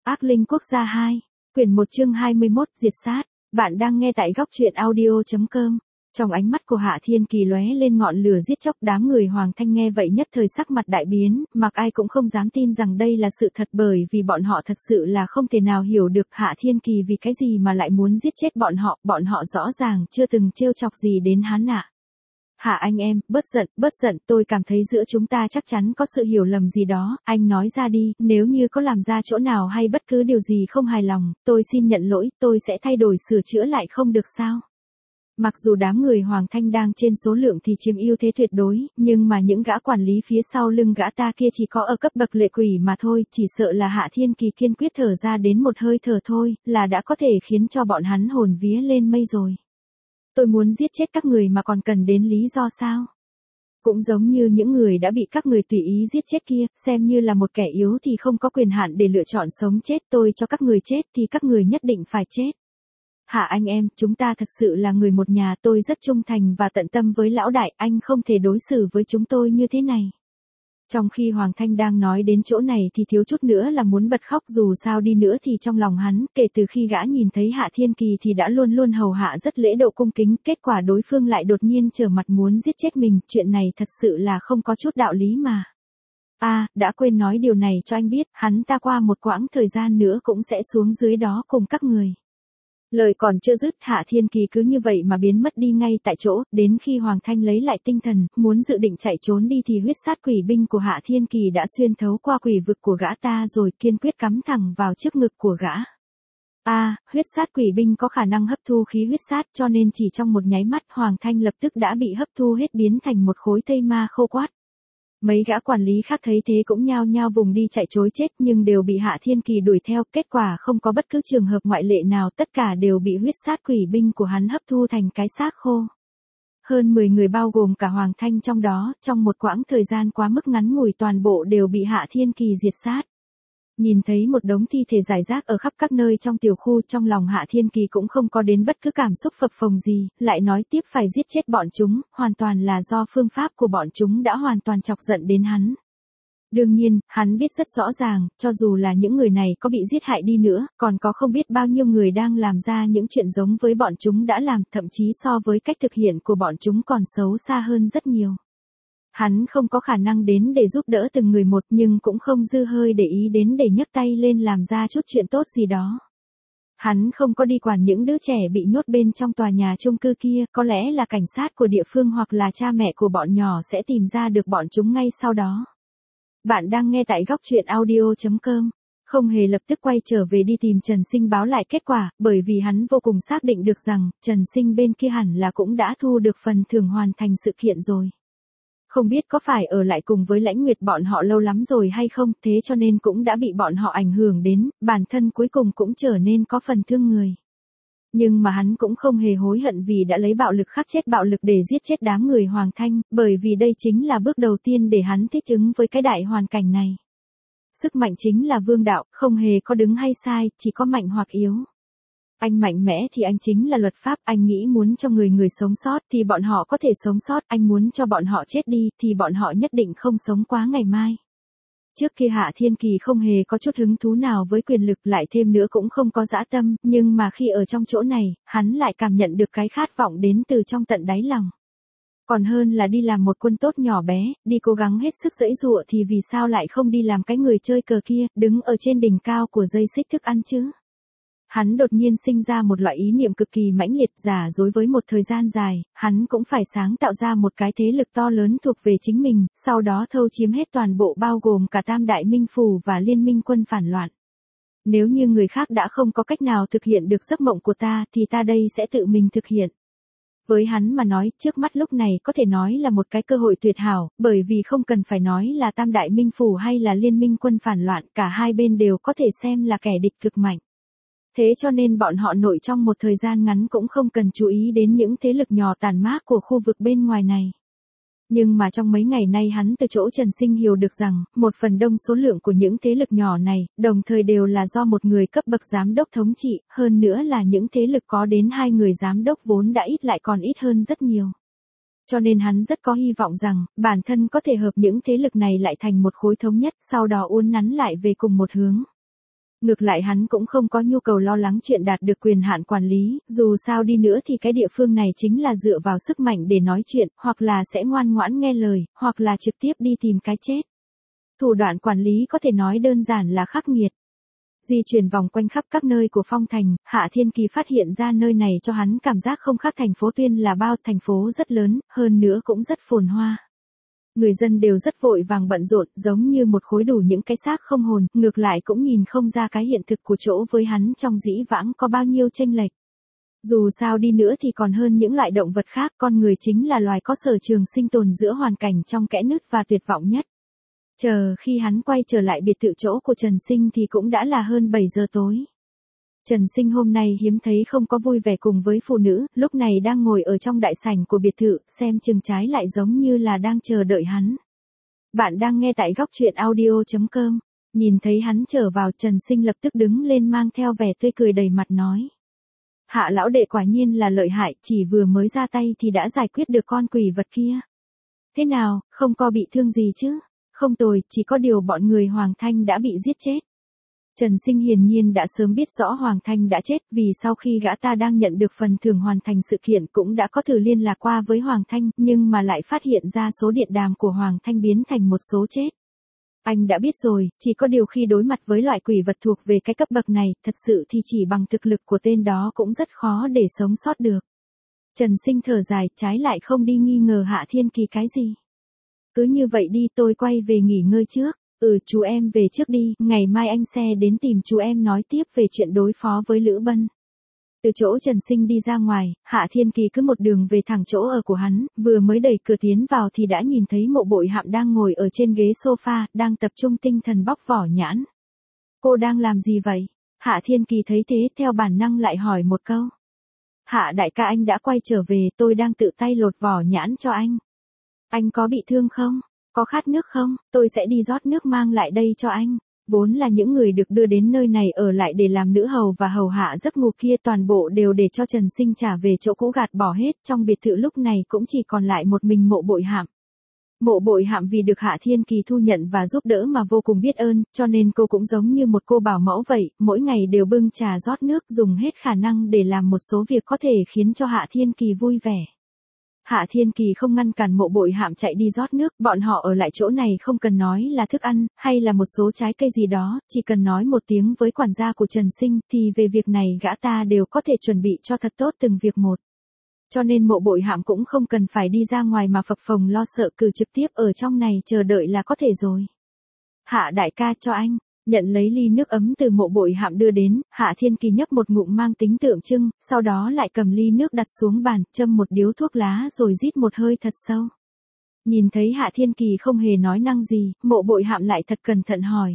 Ác linh quốc gia 2, quyển 1 chương 21, diệt sát. Bạn đang nghe tại góc truyện audio.com. Trong ánh mắt của Hạ Thiên Kỳ lóe lên ngọn lửa giết chóc, đám người Hoàng Thanh nghe vậy nhất thời sắc mặt đại biến, mặc ai cũng không dám tin rằng đây là sự thật, bởi vì bọn họ thật sự là không thể nào hiểu được Hạ Thiên Kỳ vì cái gì mà lại muốn giết chết bọn họ rõ ràng chưa từng trêu chọc gì đến hắn ạ. Hạ anh em, bớt giận, tôi cảm thấy giữa chúng ta chắc chắn có sự hiểu lầm gì đó, anh nói ra đi, nếu như có làm ra chỗ nào hay bất cứ điều gì không hài lòng, tôi xin nhận lỗi, tôi sẽ thay đổi sửa chữa lại không được sao? Mặc dù đám người Hoàng Thanh đang trên số lượng thì chiếm ưu thế tuyệt đối, nhưng mà những gã quản lý phía sau lưng gã ta kia chỉ có ở cấp bậc lệ quỷ mà thôi, chỉ sợ là Hạ Thiên Kỳ kiên quyết thở ra đến một hơi thở thôi, là đã có thể khiến cho bọn hắn hồn vía lên mây rồi. Tôi muốn giết chết các người mà còn cần đến lý do sao? Cũng giống như những người đã bị các người tùy ý giết chết kia, xem như là một kẻ yếu thì không có quyền hạn để lựa chọn sống chết, tôi cho các người chết thì các người nhất định phải chết. Hạ anh em, chúng ta thật sự là người một nhà, tôi rất trung thành và tận tâm với lão đại, anh không thể đối xử với chúng tôi như thế này. Trong khi Hoàng Thanh đang nói đến chỗ này thì thiếu chút nữa là muốn bật khóc, dù sao đi nữa thì trong lòng hắn, kể từ khi gã nhìn thấy Hạ Thiên Kỳ thì đã luôn luôn hầu hạ rất lễ độ cung kính, kết quả đối phương lại đột nhiên trở mặt muốn giết chết mình, chuyện này thật sự là không có chút đạo lý mà. Đã quên nói điều này cho anh biết, hắn ta qua một quãng thời gian nữa cũng sẽ xuống dưới đó cùng các người. Lời còn chưa dứt, Hạ Thiên Kỳ cứ như vậy mà biến mất đi ngay tại chỗ, đến khi Hoàng Thanh lấy lại tinh thần, muốn dự định chạy trốn đi thì huyết sát quỷ binh của Hạ Thiên Kỳ đã xuyên thấu qua quỷ vực của gã ta rồi kiên quyết cắm thẳng vào trước ngực của gã. Huyết sát quỷ binh có khả năng hấp thu khí huyết sát, cho nên chỉ trong một nháy mắt Hoàng Thanh lập tức đã bị hấp thu hết, biến thành một khối thây ma khô quát. Mấy gã quản lý khác thấy thế cũng nhao nhao vùng đi chạy trối chết, nhưng đều bị Hạ Thiên Kỳ đuổi theo, kết quả không có bất cứ trường hợp ngoại lệ nào, tất cả đều bị huyết sát quỷ binh của hắn hấp thu thành cái xác khô. Hơn 10 người bao gồm cả Hoàng Thanh trong đó, trong một quãng thời gian quá mức ngắn ngủi toàn bộ đều bị Hạ Thiên Kỳ diệt sát. Nhìn thấy một đống thi thể rải rác ở khắp các nơi trong tiểu khu, trong lòng Hạ Thiên Kỳ cũng không có đến bất cứ cảm xúc phập phồng gì, lại nói tiếp phải giết chết bọn chúng, hoàn toàn là do phương pháp của bọn chúng đã hoàn toàn chọc giận đến hắn. Đương nhiên, hắn biết rất rõ ràng, cho dù là những người này có bị giết hại đi nữa, còn có không biết bao nhiêu người đang làm ra những chuyện giống với bọn chúng đã làm, thậm chí so với cách thực hiện của bọn chúng còn xấu xa hơn rất nhiều. Hắn không có khả năng đến để giúp đỡ từng người một, nhưng cũng không dư hơi để ý đến để nhấc tay lên làm ra chút chuyện tốt gì đó. Hắn không có đi quản những đứa trẻ bị nhốt bên trong tòa nhà chung cư kia, có lẽ là cảnh sát của địa phương hoặc là cha mẹ của bọn nhỏ sẽ tìm ra được bọn chúng ngay sau đó. Bạn đang nghe tại góc truyện audio.com. Không hề lập tức quay trở về đi tìm Trần Sinh báo lại kết quả, bởi vì hắn vô cùng xác định được rằng, Trần Sinh bên kia hẳn là cũng đã thu được phần thưởng hoàn thành sự kiện rồi. Không biết có phải ở lại cùng với Lãnh Nguyệt bọn họ lâu lắm rồi hay không, thế cho nên cũng đã bị bọn họ ảnh hưởng đến, bản thân cuối cùng cũng trở nên có phần thương người. Nhưng mà hắn cũng không hề hối hận vì đã lấy bạo lực khắc chết bạo lực để giết chết đám người Hoàng Thanh, bởi vì đây chính là bước đầu tiên để hắn thích ứng với cái đại hoàn cảnh này. Sức mạnh chính là vương đạo, không hề có đúng hay sai, chỉ có mạnh hoặc yếu. Anh mạnh mẽ thì anh chính là luật pháp, anh nghĩ muốn cho người sống sót thì bọn họ có thể sống sót, anh muốn cho bọn họ chết đi thì bọn họ nhất định không sống quá ngày mai. Trước kia Hạ Thiên Kỳ không hề có chút hứng thú nào với quyền lực, lại thêm nữa cũng không có dã tâm, nhưng mà khi ở trong chỗ này, hắn lại cảm nhận được cái khát vọng đến từ trong tận đáy lòng. Còn hơn là đi làm một quân tốt nhỏ bé, đi cố gắng hết sức giãy giụa thì vì sao lại không đi làm cái người chơi cờ kia, đứng ở trên đỉnh cao của dây xích thức ăn chứ? Hắn đột nhiên sinh ra một loại ý niệm cực kỳ mãnh liệt, giả dối với một thời gian dài, hắn cũng phải sáng tạo ra một cái thế lực to lớn thuộc về chính mình, sau đó thâu chiếm hết toàn bộ bao gồm cả Tam Đại Minh Phủ và Liên Minh quân phản loạn. Nếu như người khác đã không có cách nào thực hiện được giấc mộng của ta thì ta đây sẽ tự mình thực hiện. Với hắn mà nói, trước mắt lúc này có thể nói là một cái cơ hội tuyệt hảo, bởi vì không cần phải nói là Tam Đại Minh Phủ hay là Liên Minh quân phản loạn, cả hai bên đều có thể xem là kẻ địch cực mạnh. Thế cho nên bọn họ nội trong một thời gian ngắn cũng không cần chú ý đến những thế lực nhỏ tàn mát của khu vực bên ngoài này. Nhưng mà trong mấy ngày nay hắn từ chỗ Trần Sinh hiểu được rằng, một phần đông số lượng của những thế lực nhỏ này, đồng thời đều là do một người cấp bậc giám đốc thống trị, hơn nữa là những thế lực có đến 2 người giám đốc vốn đã ít lại còn ít hơn rất nhiều. Cho nên hắn rất có hy vọng rằng, bản thân có thể hợp những thế lực này lại thành một khối thống nhất, sau đó uốn nắn lại về cùng một hướng. Ngược lại hắn cũng không có nhu cầu lo lắng chuyện đạt được quyền hạn quản lý, dù sao đi nữa thì cái địa phương này chính là dựa vào sức mạnh để nói chuyện, hoặc là sẽ ngoan ngoãn nghe lời, hoặc là trực tiếp đi tìm cái chết. Thủ đoạn quản lý có thể nói đơn giản là khắc nghiệt. Di chuyển vòng quanh khắp các nơi của Phong Thành, Hạ Thiên Kỳ phát hiện ra nơi này cho hắn cảm giác không khác thành phố Tuyên là bao, thành phố rất lớn, hơn nữa cũng rất phồn hoa. Người dân đều rất vội vàng bận rộn, giống như một khối đủ những cái xác không hồn, ngược lại cũng nhìn không ra cái hiện thực của chỗ với hắn trong dĩ vãng có bao nhiêu chênh lệch. Dù sao đi nữa thì còn hơn những loại động vật khác, con người chính là loài có sở trường sinh tồn giữa hoàn cảnh trong kẽ nứt và tuyệt vọng nhất. Chờ khi hắn quay trở lại biệt thự chỗ của Trần Sinh thì cũng đã là hơn 7 giờ tối. Trần Sinh hôm nay hiếm thấy không có vui vẻ cùng với phụ nữ, lúc này đang ngồi ở trong đại sảnh của biệt thự, xem chừng trái lại giống như là đang chờ đợi hắn. Bạn đang nghe tại góc truyện audio.com. Nhìn thấy hắn trở vào, Trần Sinh lập tức đứng lên mang theo vẻ tươi cười đầy mặt nói. Hạ lão đệ quả nhiên là lợi hại, chỉ vừa mới ra tay thì đã giải quyết được con quỷ vật kia. Thế nào, không có bị thương gì chứ? Không tồi, chỉ có điều bọn người Hoàng Thanh đã bị giết chết. Trần Sinh hiển nhiên đã sớm biết rõ Hoàng Thanh đã chết, vì sau khi gã ta đang nhận được phần thưởng hoàn thành sự kiện cũng đã có thử liên lạc qua với Hoàng Thanh, nhưng mà lại phát hiện ra số điện đàm của Hoàng Thanh biến thành một số chết. Anh đã biết rồi, chỉ có điều khi đối mặt với loại quỷ vật thuộc về cái cấp bậc này, thật sự thì chỉ bằng thực lực của tên đó cũng rất khó để sống sót được. Trần Sinh thở dài, trái lại không đi nghi ngờ Hạ Thiên Kỳ cái gì. Cứ như vậy đi, tôi quay về nghỉ ngơi trước. Chú em về trước đi, ngày mai anh sẽ đến tìm chú em nói tiếp về chuyện đối phó với Lữ Bân. Từ chỗ Trần Sinh đi ra ngoài, Hạ Thiên Kỳ cứ một đường về thẳng chỗ ở của hắn, vừa mới đẩy cửa tiến vào thì đã nhìn thấy Mộ Bội Hạm đang ngồi ở trên ghế sofa, đang tập trung tinh thần bóc vỏ nhãn. Cô đang làm gì vậy? Hạ Thiên Kỳ thấy thế theo bản năng lại hỏi một câu. Hạ đại ca, anh đã quay trở về, tôi đang tự tay lột vỏ nhãn cho anh. Anh có bị thương không? Có khát nước không? Tôi sẽ đi rót nước mang lại đây cho anh. Vốn là những người được đưa đến nơi này ở lại để làm nữ hầu và hầu hạ giấc ngủ kia toàn bộ đều để cho Trần Sinh trả về chỗ cũ gạt bỏ hết, trong biệt thự lúc này cũng chỉ còn lại một mình Mộ Bội Hạm. Mộ Bội Hạm vì được Hạ Thiên Kỳ thu nhận và giúp đỡ mà vô cùng biết ơn, cho nên cô cũng giống như một cô bảo mẫu vậy, mỗi ngày đều bưng trà rót nước, dùng hết khả năng để làm một số việc có thể khiến cho Hạ Thiên Kỳ vui vẻ. Hạ Thiên Kỳ không ngăn cản Mộ Bội Hạm chạy đi rót nước, bọn họ ở lại chỗ này không cần nói là thức ăn, hay là một số trái cây gì đó, chỉ cần nói một tiếng với quản gia của Trần Sinh, thì về việc này gã ta đều có thể chuẩn bị cho thật tốt từng việc một. Cho nên Mộ Bội Hạm cũng không cần phải đi ra ngoài mà phập phồng lo sợ, cứ trực tiếp ở trong này chờ đợi là có thể rồi. Hạ đại ca, cho anh. Nhận lấy ly nước ấm từ Mộ Bội Hạm đưa đến, Hạ Thiên Kỳ nhấp một ngụm mang tính tượng trưng, sau đó lại cầm ly nước đặt xuống bàn, châm một điếu thuốc lá rồi rít một hơi thật sâu. Nhìn thấy Hạ Thiên Kỳ không hề nói năng gì, Mộ Bội Hạm lại thật cẩn thận hỏi.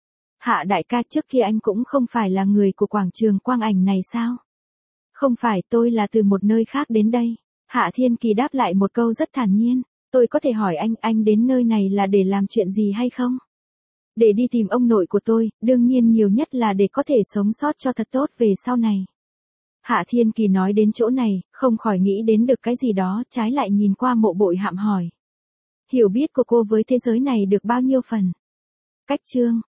Hạ đại ca, trước kia anh cũng không phải là người của quảng trường Quang Ảnh này sao? Không phải, tôi là từ một nơi khác đến đây. Hạ Thiên Kỳ đáp lại một câu rất thản nhiên. Tôi có thể hỏi anh đến nơi này là để làm chuyện gì hay không? Để đi tìm ông nội của tôi, đương nhiên nhiều nhất là để có thể sống sót cho thật tốt về sau này. Hạ Thiên Kỳ nói đến chỗ này, không khỏi nghĩ đến được cái gì đó, trái lại nhìn qua Mộ Bội Hạm hỏi. Hiểu biết của cô với thế giới này được bao nhiêu phần? Cách chương.